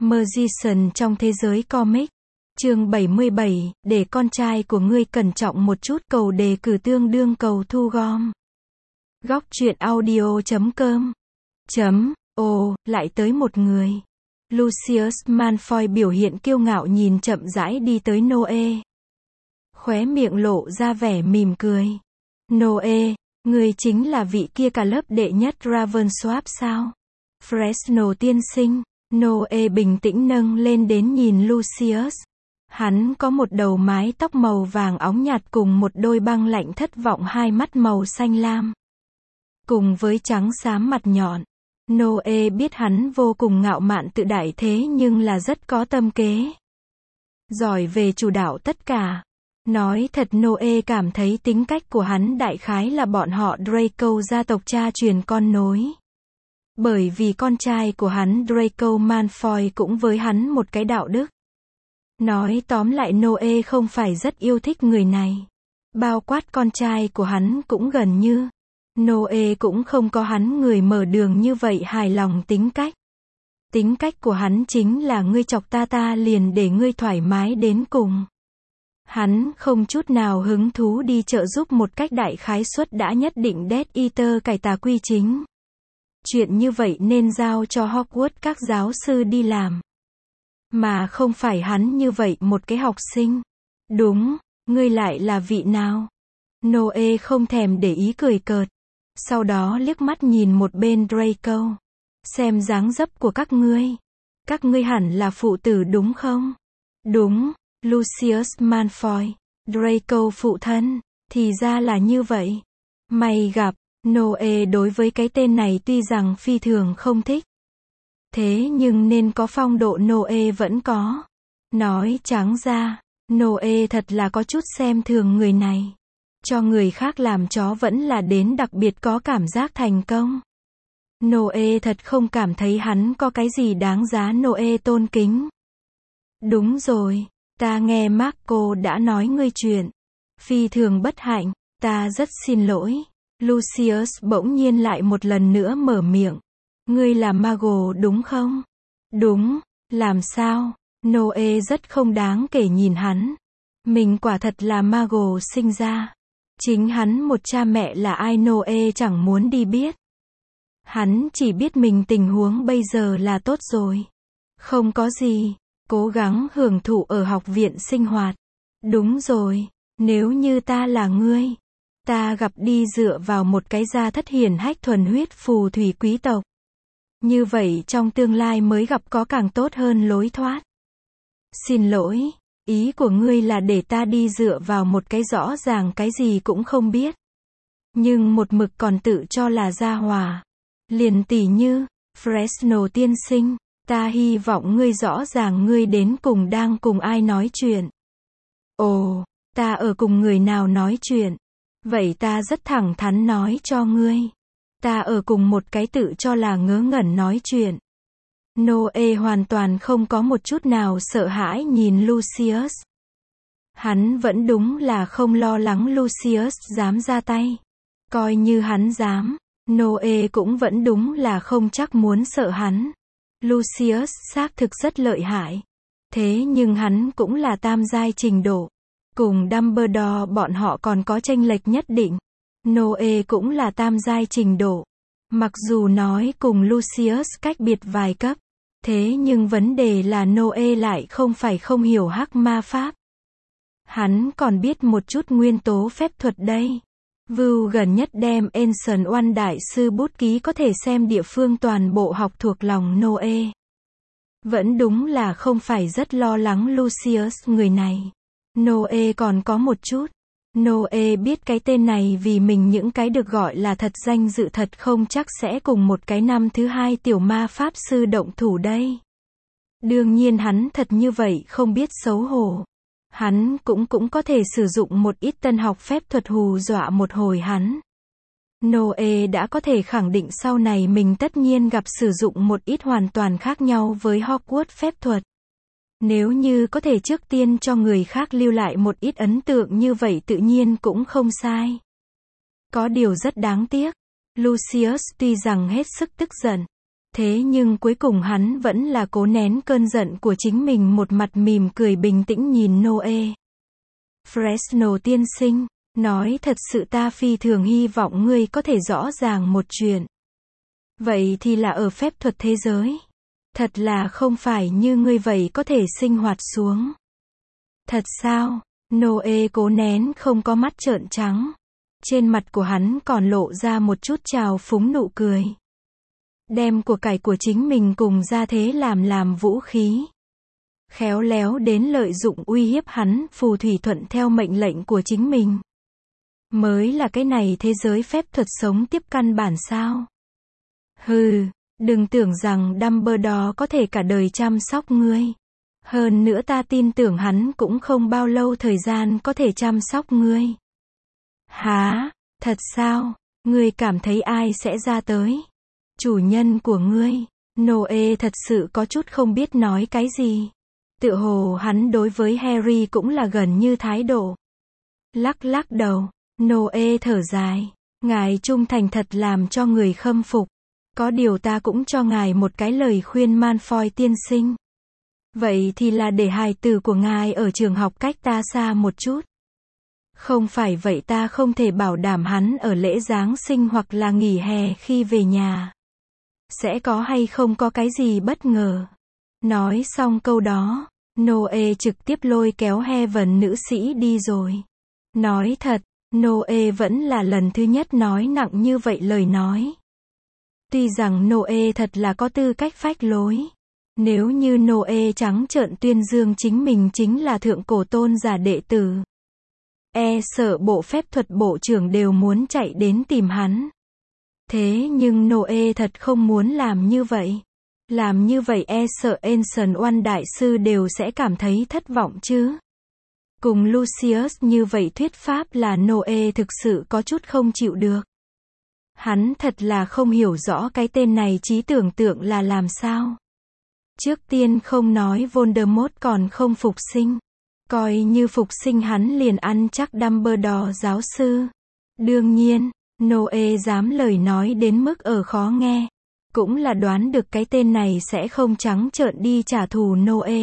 Magician trong thế giới comic. Chương 77, để con trai của ngươi cẩn trọng một chút, cầu đề cử tương đương cầu thu gom. Góc truyện audio.com. Ồ, lại tới một người. Lucius Malfoy biểu hiện kiêu ngạo nhìn chậm rãi đi tới Noe. Khóe miệng lộ ra vẻ mỉm cười. Noe, ngươi chính là vị kia cả lớp đệ nhất Ravensworth sao? Fresno tiên sinh. Noe bình tĩnh nâng lên đến nhìn Lucius. Hắn có một đầu mái tóc màu vàng óng nhạt cùng một đôi băng lạnh thất vọng hai mắt màu xanh lam. Cùng với trắng xám mặt nhọn. Noe biết hắn vô cùng ngạo mạn tự đại thế nhưng là rất có tâm kế. Giỏi về chủ đạo tất cả. Nói thật Noe cảm thấy tính cách của hắn đại khái là bọn họ Draco gia tộc cha truyền con nối. Bởi vì con trai của hắn Draco Malfoy cũng với hắn một cái đạo đức. Nói tóm lại Noe không phải rất yêu thích người này. Bao quát con trai của hắn cũng gần như. Noe cũng không có hắn người mở đường như vậy hài lòng tính cách. Tính cách của hắn chính là ngươi chọc ta liền để ngươi thoải mái đến cùng. Hắn không chút nào hứng thú đi trợ giúp một cách đại khái suất đã nhất định Death Eater cải tà quy chính. Chuyện như vậy nên giao cho Hogwarts các giáo sư đi làm. Mà không phải hắn như vậy một cái học sinh. Đúng, ngươi lại là vị nào? Noe không thèm để ý cười cợt. Sau đó liếc mắt nhìn một bên Draco. Xem dáng dấp của các ngươi hẳn là phụ tử đúng không? Đúng, Lucius Malfoy. Draco phụ thân. Thì ra là như vậy. Mày gặp. Noe đối với cái tên này tuy rằng phi thường không thích. Thế nhưng nên có phong độ Noe vẫn có. Nói trắng ra, Noe thật là có chút xem thường người này. Cho người khác làm chó vẫn là đến đặc biệt có cảm giác thành công. Noe thật không cảm thấy hắn có cái gì đáng giá Noe tôn kính. Đúng rồi, ta nghe Marco đã nói ngươi chuyện. Phi thường bất hạnh, ta rất xin lỗi. Lucius bỗng nhiên lại một lần nữa mở miệng. Ngươi là Mago đúng không? Đúng, làm sao? Noe rất không đáng kể nhìn hắn. Mình quả thật là Mago sinh ra. Chính hắn một cha mẹ là ai Noe chẳng muốn đi biết. Hắn chỉ biết mình tình huống bây giờ là tốt rồi. Không có gì, cố gắng hưởng thụ ở học viện sinh hoạt. Đúng rồi, nếu như ta là ngươi. Ta gặp đi dựa vào một cái gia thất hiển hách thuần huyết phù thủy quý tộc. Như vậy trong tương lai mới gặp có càng tốt hơn lối thoát. Xin lỗi, ý của ngươi là để ta đi dựa vào một cái rõ ràng cái gì cũng không biết. Nhưng một mực còn tự cho là gia hòa. Liền tỉ như, Fresno tiên sinh, ta hy vọng ngươi rõ ràng ngươi đến cùng đang cùng ai nói chuyện. Ồ, ta ở cùng người nào nói chuyện. Vậy ta rất thẳng thắn nói cho ngươi. Ta ở cùng một cái tự cho là ngớ ngẩn nói chuyện. Noe hoàn toàn không có một chút nào sợ hãi nhìn Lucius. Hắn vẫn đúng là không lo lắng Lucius dám ra tay. Coi như hắn dám, Noe cũng vẫn đúng là không chắc muốn sợ hắn. Lucius xác thực rất lợi hại. Thế nhưng hắn cũng là tam giai trình độ. Cùng Dumbledore bọn họ còn có chênh lệch nhất định. Noe cũng là tam giai trình độ. Mặc dù nói cùng Lucius cách biệt vài cấp. Thế nhưng vấn đề là Noe lại không phải không hiểu hắc ma pháp. Hắn còn biết một chút nguyên tố phép thuật đây. Vu gần nhất đem Ancient One đại sư bút ký có thể xem địa phương toàn bộ học thuộc lòng Noe. Vẫn đúng là không phải rất lo lắng Lucius người này. Noe còn có một chút. Noe biết cái tên này vì mình những cái được gọi là thật danh dự thật không chắc sẽ cùng một cái năm thứ hai tiểu ma pháp sư động thủ đây. Đương nhiên hắn thật như vậy không biết xấu hổ. Hắn cũng có thể sử dụng một ít tân học phép thuật hù dọa một hồi hắn. Noe đã có thể khẳng định sau này mình tất nhiên gặp sử dụng một ít hoàn toàn khác nhau với Hogwarts phép thuật. Nếu như có thể trước tiên cho người khác lưu lại một ít ấn tượng như vậy tự nhiên cũng không sai. Có điều rất đáng tiếc. Lucius tuy rằng hết sức tức giận. Thế nhưng cuối cùng hắn vẫn là cố nén cơn giận của chính mình, một mặt mỉm cười bình tĩnh nhìn Noe. Fresno tiên sinh, nói thật sự ta phi thường hy vọng ngươi có thể rõ ràng một chuyện. Vậy thì là ở phép thuật thế giới. Thật là không phải như ngươi vậy có thể sinh hoạt xuống. Thật sao? Noe cố nén không có mắt trợn trắng. Trên mặt của hắn còn lộ ra một chút trào phúng nụ cười. Đem của cải của chính mình cùng gia thế làm vũ khí. Khéo léo đến lợi dụng uy hiếp hắn, phù thủy thuận theo mệnh lệnh của chính mình. Mới là cái này thế giới phép thuật sống tiếp căn bản sao? Hừ, đừng tưởng rằng Dumbledore có thể cả đời chăm sóc ngươi. Hơn nữa ta tin tưởng hắn cũng không bao lâu thời gian có thể chăm sóc ngươi. Hả? Thật sao? Ngươi cảm thấy ai sẽ ra tới? Chủ nhân của ngươi. Noe thật sự có chút không biết nói cái gì. Tựa hồ hắn đối với Harry cũng là gần như thái độ. Lắc lắc đầu, Noe thở dài. Ngài trung thành thật làm cho người khâm phục. Có điều ta cũng cho ngài một cái lời khuyên Malfoy tiên sinh. Vậy thì là để hài tử của ngài ở trường học cách ta xa một chút. Không phải vậy ta không thể bảo đảm hắn ở lễ Giáng sinh hoặc là nghỉ hè khi về nhà. Sẽ có hay không có cái gì bất ngờ. Nói xong câu đó, Noe trực tiếp lôi kéo Heaven nữ sĩ đi rồi. Nói thật, Noe vẫn là lần thứ nhất nói nặng như vậy lời nói. Tuy rằng Noe thật là có tư cách phách lối. Nếu như Noe trắng trợn tuyên dương chính mình chính là thượng cổ tôn giả đệ tử. Sợ bộ phép thuật bộ trưởng đều muốn chạy đến tìm hắn. Thế nhưng Noe thật không muốn làm như vậy. Làm như vậy sợ Ancient One đại sư đều sẽ cảm thấy thất vọng chứ. Cùng Lucius như vậy thuyết pháp là Noe thực sự có chút không chịu được. Hắn thật là không hiểu rõ cái tên này trí tưởng tượng là làm sao. Trước tiên không nói Voldemort còn không phục sinh. Coi như phục sinh hắn liền ăn chắc Dumbledore giáo sư. Đương nhiên, Noe dám lời nói đến mức ở khó nghe. Cũng là đoán được cái tên này sẽ không trắng trợn đi trả thù Noe.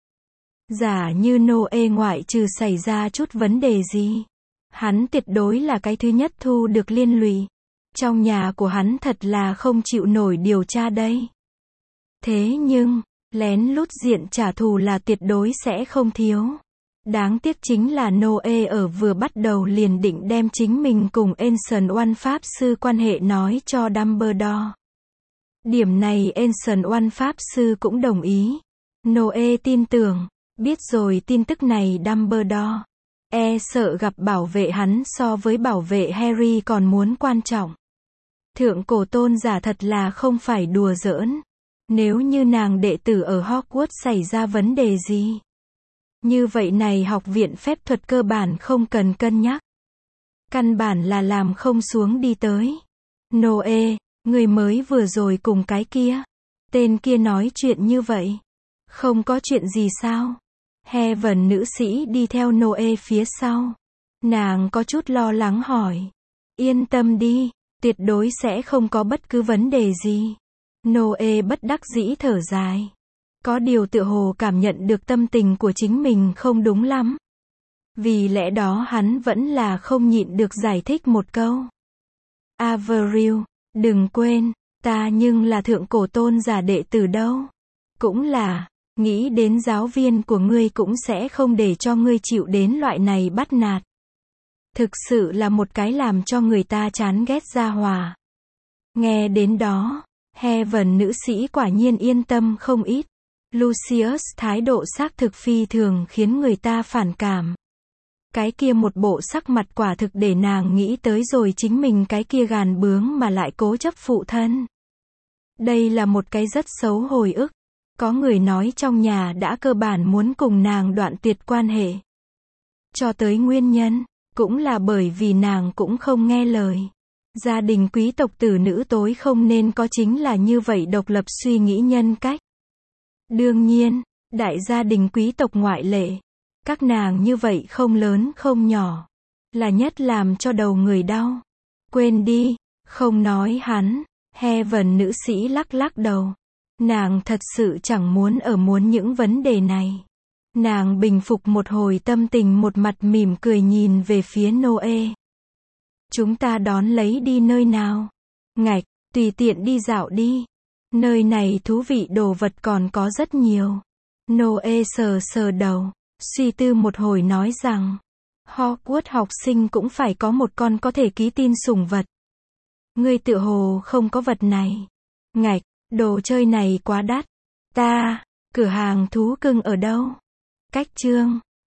Giả như Noe ngoại trừ xảy ra chút vấn đề gì. Hắn tuyệt đối là cái thứ nhất thu được liên lụy. Trong nhà của hắn thật là không chịu nổi điều tra đây. Thế nhưng, lén lút diện trả thù là tuyệt đối sẽ không thiếu. Đáng tiếc chính là Noe ở vừa bắt đầu liền định đem chính mình cùng Ancient One pháp sư quan hệ nói cho Dumbledore. Điểm này Ancient One pháp sư cũng đồng ý. Noe tin tưởng, biết rồi tin tức này Dumbledore sợ gặp bảo vệ hắn so với bảo vệ Harry còn muốn quan trọng. Thượng cổ tôn giả thật là không phải đùa giỡn. Nếu như nàng đệ tử ở Hogwarts xảy ra vấn đề gì, như vậy này học viện phép thuật cơ bản không cần cân nhắc. Căn bản là làm không xuống đi tới. Noe, người mới vừa rồi cùng cái kia. Tên kia nói chuyện như vậy. Không có chuyện gì sao? Heaven nữ sĩ đi theo Noe phía sau. Nàng có chút lo lắng hỏi. Yên tâm đi, tuyệt đối sẽ không có bất cứ vấn đề gì. Noe bất đắc dĩ thở dài. Có điều tựa hồ cảm nhận được tâm tình của chính mình không đúng lắm. Vì lẽ đó hắn vẫn là không nhịn được giải thích một câu. Avery, đừng quên, ta nhưng là thượng cổ tôn giả đệ tử đâu. Cũng là, nghĩ đến giáo viên của ngươi cũng sẽ không để cho ngươi chịu đến loại này bắt nạt. Thực sự là một cái làm cho người ta chán ghét gia hỏa. Nghe đến đó, Heaven nữ sĩ quả nhiên yên tâm không ít. Lucius thái độ xác thực phi thường khiến người ta phản cảm. Cái kia một bộ sắc mặt quả thực để nàng nghĩ tới rồi chính mình cái kia gàn bướng mà lại cố chấp phụ thân. Đây là một cái rất xấu hồi ức. Có người nói trong nhà đã cơ bản muốn cùng nàng đoạn tuyệt quan hệ. Cho tới nguyên nhân, cũng là bởi vì nàng cũng không nghe lời. Gia đình quý tộc tử nữ tối không nên có chính là như vậy độc lập suy nghĩ nhân cách. Đương nhiên, đại gia đình quý tộc ngoại lệ. Các nàng như vậy không lớn không nhỏ. Là nhất làm cho đầu người đau. Quên đi, không nói hắn. Heaven nữ sĩ lắc lắc đầu. Nàng thật sự chẳng muốn những vấn đề này. Nàng bình phục một hồi tâm tình, một mặt mỉm cười nhìn về phía Noe. Chúng ta đón lấy đi nơi nào? Ngạch, tùy tiện đi dạo đi. Nơi này thú vị, đồ vật còn có rất nhiều. Noe sờ sờ đầu, suy tư một hồi nói rằng, Hogwarts học sinh cũng phải có một con có thể ký tin sủng vật. Ngươi tựa hồ không có vật này. Ngạch, đồ chơi này quá đắt. Cửa hàng thú cưng ở đâu? Cách chương